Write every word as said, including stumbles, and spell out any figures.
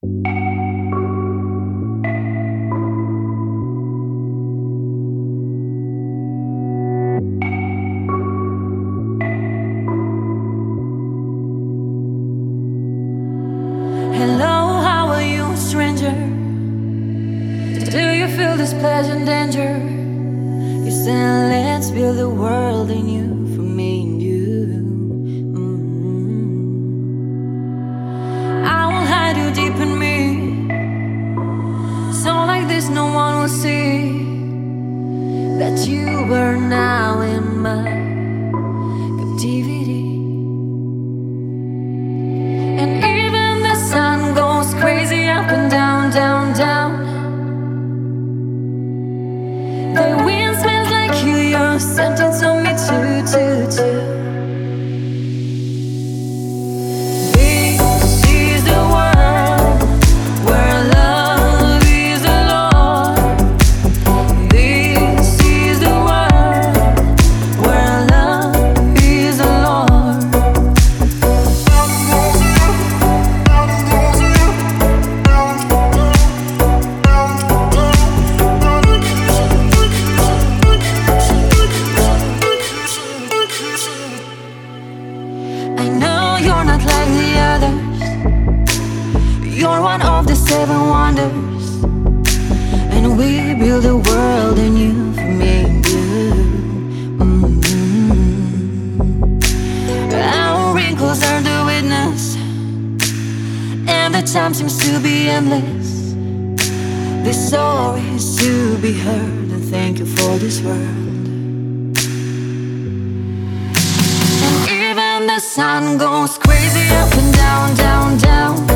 Hello, how are you, stranger? Do you feel this pleasure and danger? You said, let's build a world in you, for me and you. mm-hmm. I will hide you deep in me, so like this no one will see that you are now in my captivity. Sun goes crazy up and down, down, down. The wind smells like you, your sentence on me too, too, too. This is the world where love is the Lord. This is the world where love is the Lord. You're not like the others. You're one of the seven wonders, and we build a world in you, for me and you. mm-hmm. Our wrinkles are the witness, and the time seems to be endless. This story is to be heard, and thank you for this world. The sun goes crazy up and down, down, down.